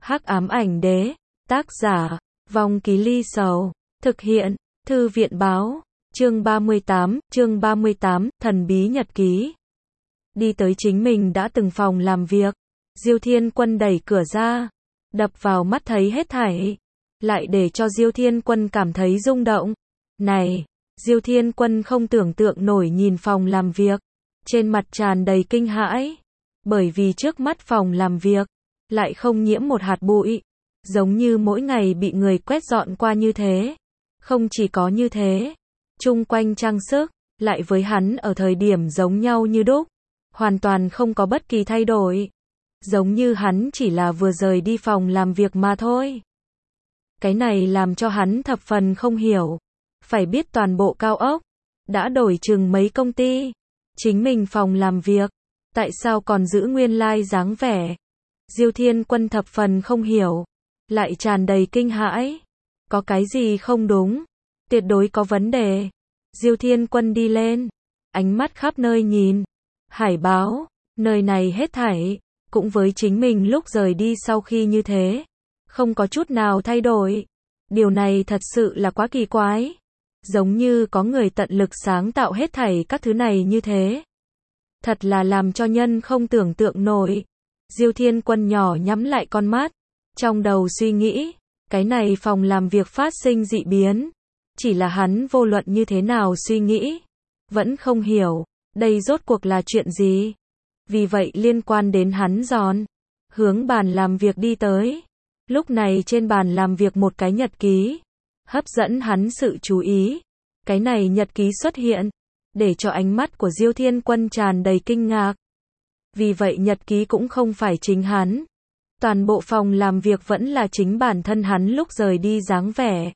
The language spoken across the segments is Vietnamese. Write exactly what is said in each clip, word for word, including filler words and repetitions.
Hắc ám ảnh đế, tác giả, Vong Ký Ly Sầu, thực hiện, Thư viện báo, chương ba mươi tám, chương ba mươi tám, thần bí nhật ký. Đi tới chính mình đã từng phòng làm việc, Diêu Thiên Quân đẩy cửa ra, đập vào mắt thấy hết thảy, lại để cho Diêu Thiên Quân cảm thấy rung động. Này, Diêu Thiên Quân không tưởng tượng nổi nhìn phòng làm việc, trên mặt tràn đầy kinh hãi, bởi vì trước mắt phòng làm việc lại không nhiễm một hạt bụi, giống như mỗi ngày bị người quét dọn qua như thế. Không chỉ có như thế, chung quanh trang sức lại với hắn ở thời điểm giống nhau như đúc, hoàn toàn không có bất kỳ thay đổi, giống như hắn chỉ là vừa rời đi phòng làm việc mà thôi. Cái này làm cho hắn thập phần không hiểu, phải biết toàn bộ cao ốc đã đổi chừng mấy công ty, chính mình phòng làm việc tại sao còn giữ nguyên lai dáng vẻ. Diêu Thiên Quân thập phần không hiểu, lại tràn đầy kinh hãi, có cái gì không đúng, tuyệt đối có vấn đề. Diêu Thiên Quân đi lên, ánh mắt khắp nơi nhìn, hải báo, nơi này hết thảy cũng với chính mình lúc rời đi sau khi như thế, không có chút nào thay đổi. Điều này thật sự là quá kỳ quái, giống như có người tận lực sáng tạo hết thảy các thứ này như thế. Thật là làm cho nhân không tưởng tượng nổi. Diêu Thiên Quân nhỏ nhắm lại con mắt, trong đầu suy nghĩ, cái này phòng làm việc phát sinh dị biến, chỉ là hắn vô luận như thế nào suy nghĩ, vẫn không hiểu, đây rốt cuộc là chuyện gì. Vì vậy liên quan đến hắn giòn, hướng bàn làm việc đi tới. Lúc này trên bàn làm việc một cái nhật ký, hấp dẫn hắn sự chú ý. Cái này nhật ký xuất hiện, để cho ánh mắt của Diêu Thiên Quân tràn đầy kinh ngạc. Vì vậy nhật ký cũng không phải chính hắn. Toàn bộ phòng làm việc vẫn là chính bản thân hắn lúc rời đi dáng vẻ.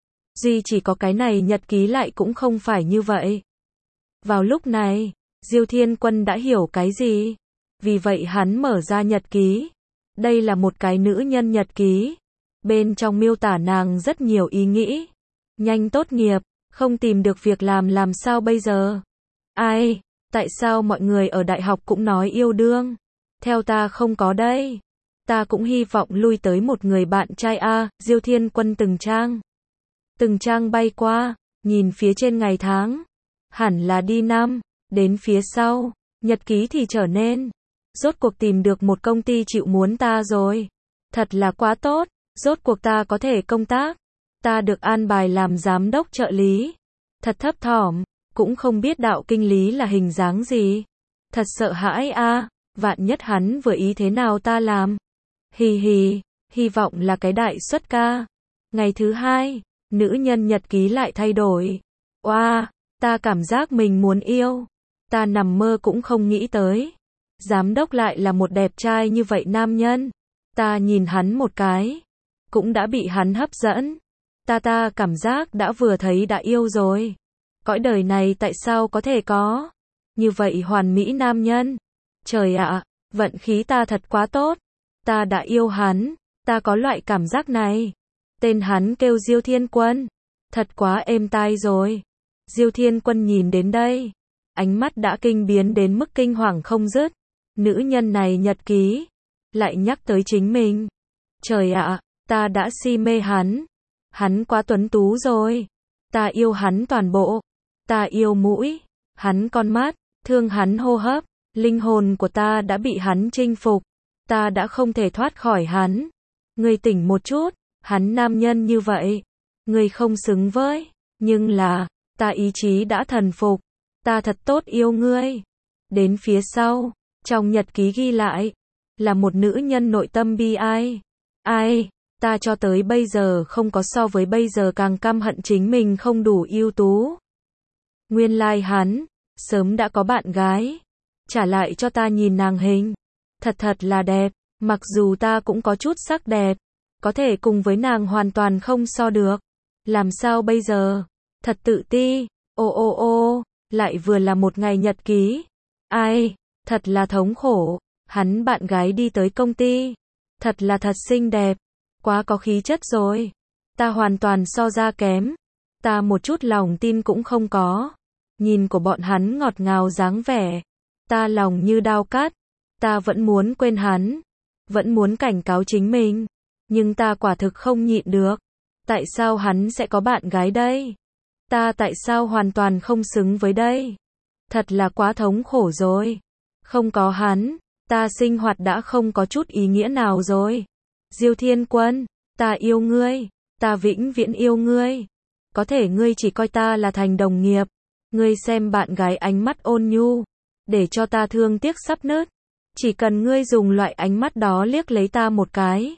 Duy chỉ có cái này nhật ký lại cũng không phải như vậy. Vào lúc này, Diêu Thiên Quân đã hiểu cái gì. Vì vậy hắn mở ra nhật ký. Đây là một cái nữ nhân nhật ký. Bên trong miêu tả nàng rất nhiều ý nghĩ. Nhanh tốt nghiệp, không tìm được việc làm làm sao bây giờ? Ai? Tại sao mọi người ở đại học cũng nói yêu đương? Theo ta không có đây. Ta cũng hy vọng lui tới một người bạn trai a. Diêu Thiên Quân từng trang. Từng trang bay qua, nhìn phía trên ngày tháng. Hẳn là đi năm, đến phía sau, nhật ký thì trở nên. Rốt cuộc tìm được một công ty chịu muốn ta rồi. Thật là quá tốt, rốt cuộc ta có thể công tác. Ta được an bài làm giám đốc trợ lý. Thật thấp thỏm, cũng không biết đạo kinh lý là hình dáng gì. Thật sợ hãi a, vạn nhất hắn vừa ý thế nào ta làm. Hì hì, hy vọng là cái đại xuất ca. Ngày thứ hai, nữ nhân nhật ký lại thay đổi. Oa, wow, ta cảm giác mình muốn yêu. Ta nằm mơ cũng không nghĩ tới. Giám đốc lại là một đẹp trai như vậy nam nhân. Ta nhìn hắn một cái, cũng đã bị hắn hấp dẫn. Ta ta cảm giác đã vừa thấy đã yêu rồi. Cõi đời này tại sao có thể có như vậy hoàn mỹ nam nhân? Trời ạ, vận khí ta thật quá tốt. Ta đã yêu hắn, ta có loại cảm giác này. Tên hắn kêu Diêu Thiên Quân. Thật quá êm tai rồi. Diêu Thiên Quân nhìn đến đây, ánh mắt đã kinh biến đến mức kinh hoàng không dứt. Nữ nhân này nhật ký, lại nhắc tới chính mình. Trời ạ, ta đã si mê hắn. Hắn quá tuấn tú rồi. Ta yêu hắn toàn bộ. Ta yêu mũi, hắn con mắt, thương hắn hô hấp. Linh hồn của ta đã bị hắn chinh phục. Ta đã không thể thoát khỏi hắn. Ngươi tỉnh một chút, hắn nam nhân như vậy. Ngươi không xứng với. Nhưng là, ta ý chí đã thần phục. Ta thật tốt yêu ngươi. Đến phía sau, trong nhật ký ghi lại, là một nữ nhân nội tâm bi ai. Ai, ta cho tới bây giờ không có so với bây giờ càng căm hận chính mình không đủ ưu tú. Nguyên lai hắn, sớm đã có bạn gái. Trả lại cho ta nhìn nàng hình. Thật thật là đẹp, mặc dù ta cũng có chút sắc đẹp. Có thể cùng với nàng hoàn toàn không so được. Làm sao bây giờ? Thật tự ti. Ô ô ô, lại vừa là một ngày nhật ký. Ai, thật là thống khổ. Hắn bạn gái đi tới công ty. Thật là thật xinh đẹp. Quá có khí chất rồi. Ta hoàn toàn so ra kém. Ta một chút lòng tin cũng không có. Nhìn của bọn hắn ngọt ngào dáng vẻ. Ta lòng như đao cắt. Ta vẫn muốn quên hắn. Vẫn muốn cảnh cáo chính mình. Nhưng ta quả thực không nhịn được. Tại sao hắn sẽ có bạn gái đây? Ta tại sao hoàn toàn không xứng với đây? Thật là quá thống khổ rồi. Không có hắn, ta sinh hoạt đã không có chút ý nghĩa nào rồi. Diêu Thiên Quân, ta yêu ngươi, ta vĩnh viễn yêu ngươi. Có thể ngươi chỉ coi ta là thành đồng nghiệp. Ngươi xem bạn gái ánh mắt ôn nhu, để cho ta thương tiếc sắp nứt. Chỉ cần ngươi dùng loại ánh mắt đó liếc lấy ta một cái,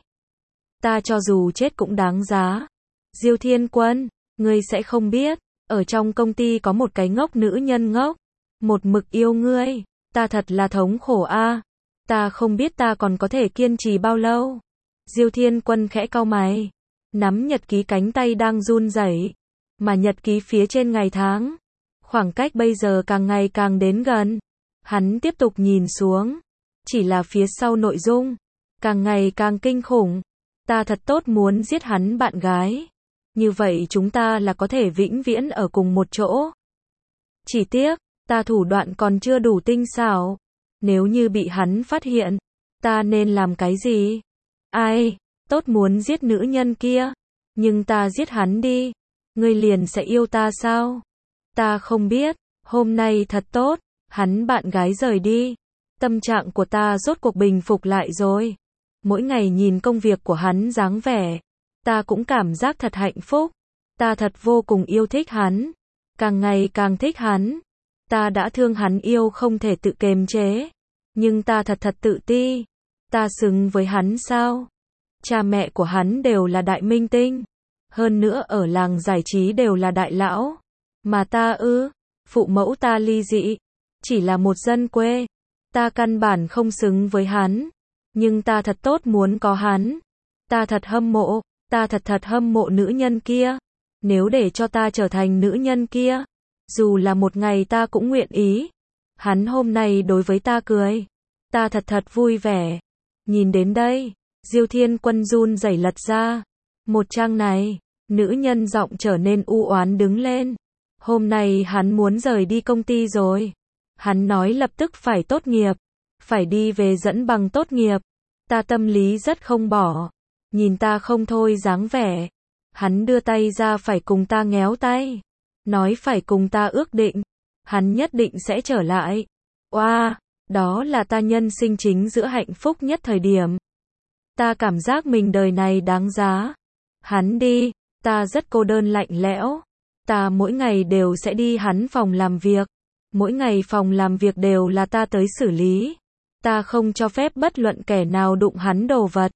ta cho dù chết cũng đáng giá. Diêu Thiên Quân, ngươi sẽ không biết, ở trong công ty có một cái ngốc nữ nhân ngốc, một mực yêu ngươi, ta thật là thống khổ a. Ta không biết ta còn có thể kiên trì bao lâu. Diêu Thiên Quân khẽ cau mày, nắm nhật ký cánh tay đang run rẩy, mà nhật ký phía trên ngày tháng, khoảng cách bây giờ càng ngày càng đến gần. Hắn tiếp tục nhìn xuống, chỉ là phía sau nội dung, càng ngày càng kinh khủng. Ta thật tốt muốn giết hắn bạn gái. Như vậy chúng ta là có thể vĩnh viễn ở cùng một chỗ. Chỉ tiếc, ta thủ đoạn còn chưa đủ tinh xảo. Nếu như bị hắn phát hiện, ta nên làm cái gì? Ai, tốt muốn giết nữ nhân kia. Nhưng ta giết hắn đi. Ngươi liền sẽ yêu ta sao? Ta không biết, hôm nay thật tốt, hắn bạn gái rời đi. Tâm trạng của ta rốt cuộc bình phục lại rồi. Mỗi ngày nhìn công việc của hắn dáng vẻ, ta cũng cảm giác thật hạnh phúc. Ta thật vô cùng yêu thích hắn. Càng ngày càng thích hắn. Ta đã thương hắn yêu không thể tự kiềm chế. Nhưng ta thật thật tự ti. Ta xứng với hắn sao? Cha mẹ của hắn đều là đại minh tinh. Hơn nữa ở làng giải trí đều là đại lão. Mà ta ư, phụ mẫu ta ly dị. Chỉ là một dân quê. Ta căn bản không xứng với hắn. Nhưng ta thật tốt muốn có hắn. Ta thật hâm mộ. Ta thật thật hâm mộ nữ nhân kia. Nếu để cho ta trở thành nữ nhân kia, dù là một ngày ta cũng nguyện ý. Hắn hôm nay đối với ta cười. Ta thật thật vui vẻ. Nhìn đến đây, Diêu Thiên Quân run rẩy lật ra. Một trang này, nữ nhân giọng trở nên u oán đứng lên. Hôm nay hắn muốn rời đi công ty rồi. Hắn nói lập tức phải tốt nghiệp. Phải đi về dẫn bằng tốt nghiệp. Ta tâm lý rất không bỏ. Nhìn ta không thôi dáng vẻ. Hắn đưa tay ra phải cùng ta nhéo tay. Nói phải cùng ta ước định. Hắn nhất định sẽ trở lại. Oa, đó là ta nhân sinh chính giữa hạnh phúc nhất thời điểm. Ta cảm giác mình đời này đáng giá. Hắn đi, ta rất cô đơn lạnh lẽo. Ta mỗi ngày đều sẽ đi hắn phòng làm việc. Mỗi ngày phòng làm việc đều là ta tới xử lý. Ta không cho phép bất luận kẻ nào đụng hắn đồ vật.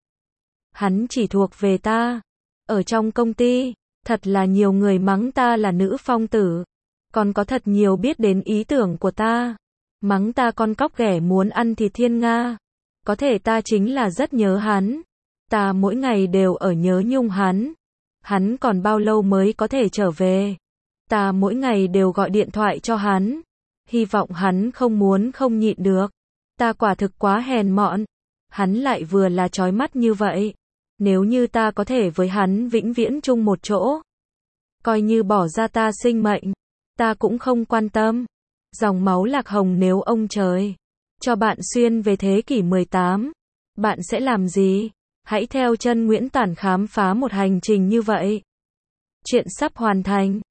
Hắn chỉ thuộc về ta. Ở trong công ty, thật là nhiều người mắng ta là nữ phong tử. Còn có thật nhiều biết đến ý tưởng của ta. Mắng ta con cóc ghẻ muốn ăn thịt thiên nga. Có thể ta chính là rất nhớ hắn. Ta mỗi ngày đều ở nhớ nhung hắn. Hắn còn bao lâu mới có thể trở về. Ta mỗi ngày đều gọi điện thoại cho hắn. Hy vọng hắn không muốn không nhịn được. Ta quả thực quá hèn mọn. Hắn lại vừa là chói mắt như vậy. Nếu như ta có thể với hắn vĩnh viễn chung một chỗ, coi như bỏ ra ta sinh mệnh, ta cũng không quan tâm. Dòng máu lạc hồng nếu ông trời cho bạn xuyên về thế kỷ mười tám, bạn sẽ làm gì? Hãy theo chân Nguyễn Tản khám phá một hành trình như vậy. Chuyện sắp hoàn thành.